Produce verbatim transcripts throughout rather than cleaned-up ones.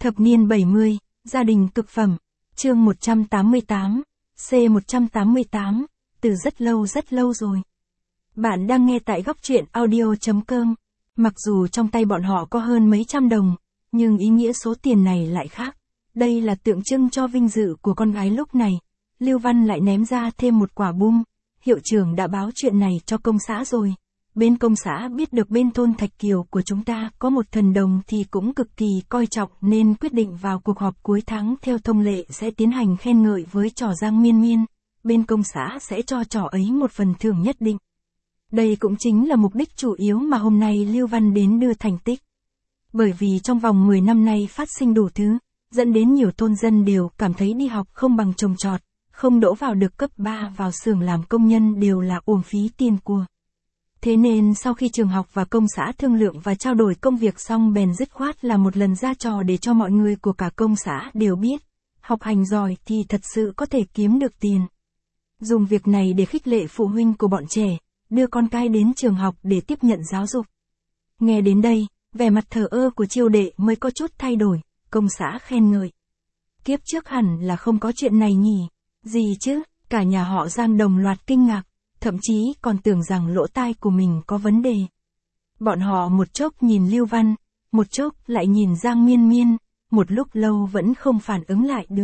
Thập niên bảy mươi, gia đình cực phẩm, chương một trăm tám mươi tám, C một trăm tám mươi tám, từ rất lâu rất lâu rồi. Bạn đang nghe tại góc truyện audio.com. Mặc dù trong tay bọn họ có hơn mấy trăm đồng, nhưng ý nghĩa số tiền này lại khác. Đây là tượng trưng cho vinh dự của con gái lúc này. Lưu Văn lại ném ra thêm một quả bum. Hiệu trưởng đã báo chuyện này cho công xã rồi. Bên công xã biết được bên thôn Thạch Kiều của chúng ta có một thần đồng thì cũng cực kỳ coi trọng nên quyết định vào cuộc họp cuối tháng theo thông lệ sẽ tiến hành khen ngợi với trò Giang Miên Miên. Bên công xã sẽ cho trò ấy một phần thưởng nhất định. Đây cũng chính là mục đích chủ yếu mà hôm nay Lưu Văn đến đưa thành tích. Bởi vì trong vòng mười năm nay phát sinh đủ thứ, dẫn đến nhiều thôn dân đều cảm thấy đi học không bằng trồng trọt, không đỗ vào được cấp ba vào xưởng làm công nhân đều là uổng phí tiền của. Thế nên sau khi trường học và công xã thương lượng và trao đổi công việc xong bèn dứt khoát là một lần ra trò để cho mọi người của cả công xã đều biết, học hành giỏi thì thật sự có thể kiếm được tiền. Dùng việc này để khích lệ phụ huynh của bọn trẻ, đưa con cái đến trường học để tiếp nhận giáo dục. Nghe đến đây, vẻ mặt thờ ơ của Chiêu Đệ mới có chút thay đổi, công xã khen ngợi. Kiếp trước hẳn là không có chuyện này nhỉ, gì chứ, cả nhà họ Giang đồng loạt kinh ngạc. Thậm chí còn tưởng rằng lỗ tai của mình có vấn đề. Bọn họ một chốc nhìn Lưu Văn, một chốc lại nhìn Giang Miên Miên, một lúc lâu vẫn không phản ứng lại được.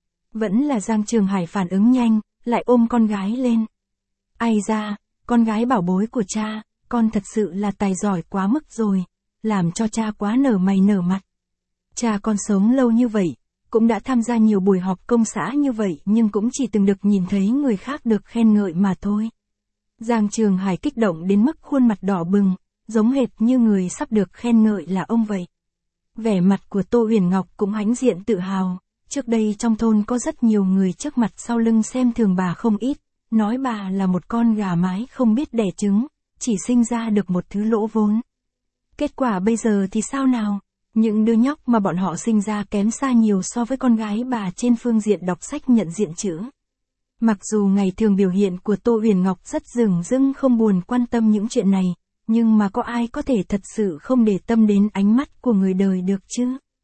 Vẫn là Giang Trường Hải phản ứng nhanh, lại ôm con gái lên. Ai ra, con gái bảo bối của cha, con thật sự là tài giỏi quá mức rồi, làm cho cha quá nở mày nở mặt. Cha con sống lâu như vậy, cũng đã tham gia nhiều buổi họp công xã như vậy nhưng cũng chỉ từng được nhìn thấy người khác được khen ngợi mà thôi. Giang Trường Hải kích động đến mức khuôn mặt đỏ bừng, giống hệt như người sắp được khen ngợi là ông vậy. Vẻ mặt của Tô Huyền Ngọc cũng hãnh diện tự hào, trước đây trong thôn có rất nhiều người trước mặt sau lưng xem thường bà không ít, nói bà là một con gà mái không biết đẻ trứng, chỉ sinh ra được một thứ lỗ vốn. Kết quả bây giờ thì sao nào? Những đứa nhóc mà bọn họ sinh ra kém xa nhiều so với con gái bà trên phương diện đọc sách nhận diện chữ. Mặc dù ngày thường biểu hiện của Tô Huyền Ngọc rất dửng dưng không buồn quan tâm những chuyện này, nhưng mà có ai có thể thật sự không để tâm đến ánh mắt của người đời được chứ?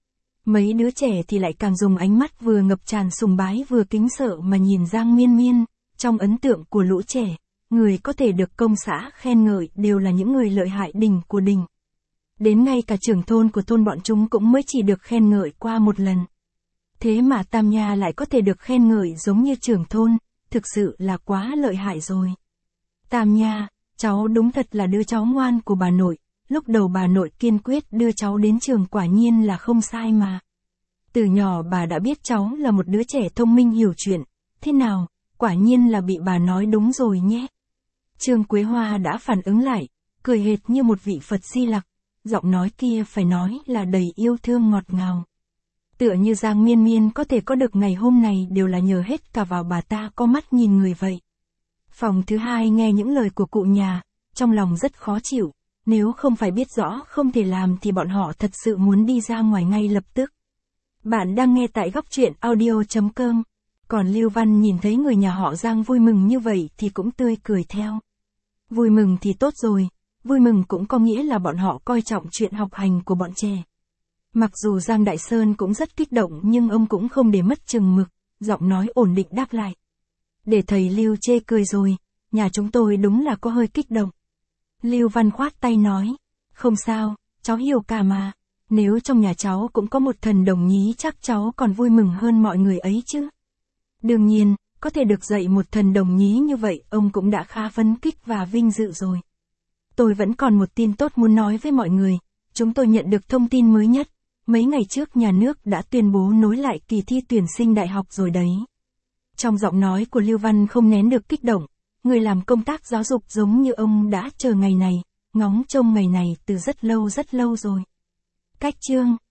Mấy đứa trẻ thì lại càng dùng ánh mắt vừa ngập tràn sùng bái vừa kính sợ mà nhìn Giang Miên Miên, trong ấn tượng của lũ trẻ, người có thể được công xã khen ngợi đều là những người lợi hại đỉnh của đỉnh. Đến ngay cả trưởng thôn của thôn bọn chúng cũng mới chỉ được khen ngợi qua một lần. Thế mà Tam Nha lại có thể được khen ngợi giống như trưởng thôn, thực sự là quá lợi hại rồi. Tam Nha, cháu đúng thật là đứa cháu ngoan của bà nội, lúc đầu bà nội kiên quyết đưa cháu đến trường quả nhiên là không sai mà. Từ nhỏ bà đã biết cháu là một đứa trẻ thông minh hiểu chuyện, thế nào, quả nhiên là bị bà nói đúng rồi nhé. Trương Quế Hoa đã phản ứng lại, cười hệt như một vị Phật Di Lặc, giọng nói kia phải nói là đầy yêu thương ngọt ngào. Tựa như Giang Miên Miên có thể có được ngày hôm này đều là nhờ hết cả vào bà ta có mắt nhìn người vậy. Phòng thứ hai nghe những lời của cụ nhà, trong lòng rất khó chịu, nếu không phải biết rõ không thể làm thì bọn họ thật sự muốn đi ra ngoài ngay lập tức. Bạn đang nghe tại góc truyện audio.com, còn Lưu Văn nhìn thấy người nhà họ Giang vui mừng như vậy thì cũng tươi cười theo. Vui mừng thì tốt rồi, vui mừng cũng có nghĩa là bọn họ coi trọng chuyện học hành của bọn trẻ. Mặc dù Giang Đại Sơn cũng rất kích động nhưng ông cũng không để mất chừng mực, giọng nói ổn định đáp lại. Để thầy Lưu chê cười rồi, nhà chúng tôi đúng là có hơi kích động. Lưu Văn khoát tay nói, không sao, cháu hiểu cả mà, nếu trong nhà cháu cũng có một thần đồng nhí chắc cháu còn vui mừng hơn mọi người ấy chứ. Đương nhiên, có thể được dạy một thần đồng nhí như vậy ông cũng đã khá phấn khích và vinh dự rồi. Tôi vẫn còn một tin tốt muốn nói với mọi người, chúng tôi nhận được thông tin mới nhất. Mấy ngày trước nhà nước đã tuyên bố nối lại kỳ thi tuyển sinh đại học rồi đấy. Trong giọng nói của Lưu Văn không nén được kích động, người làm công tác giáo dục giống như ông đã chờ ngày này, ngóng trông ngày này từ rất lâu rất lâu rồi. Cách chương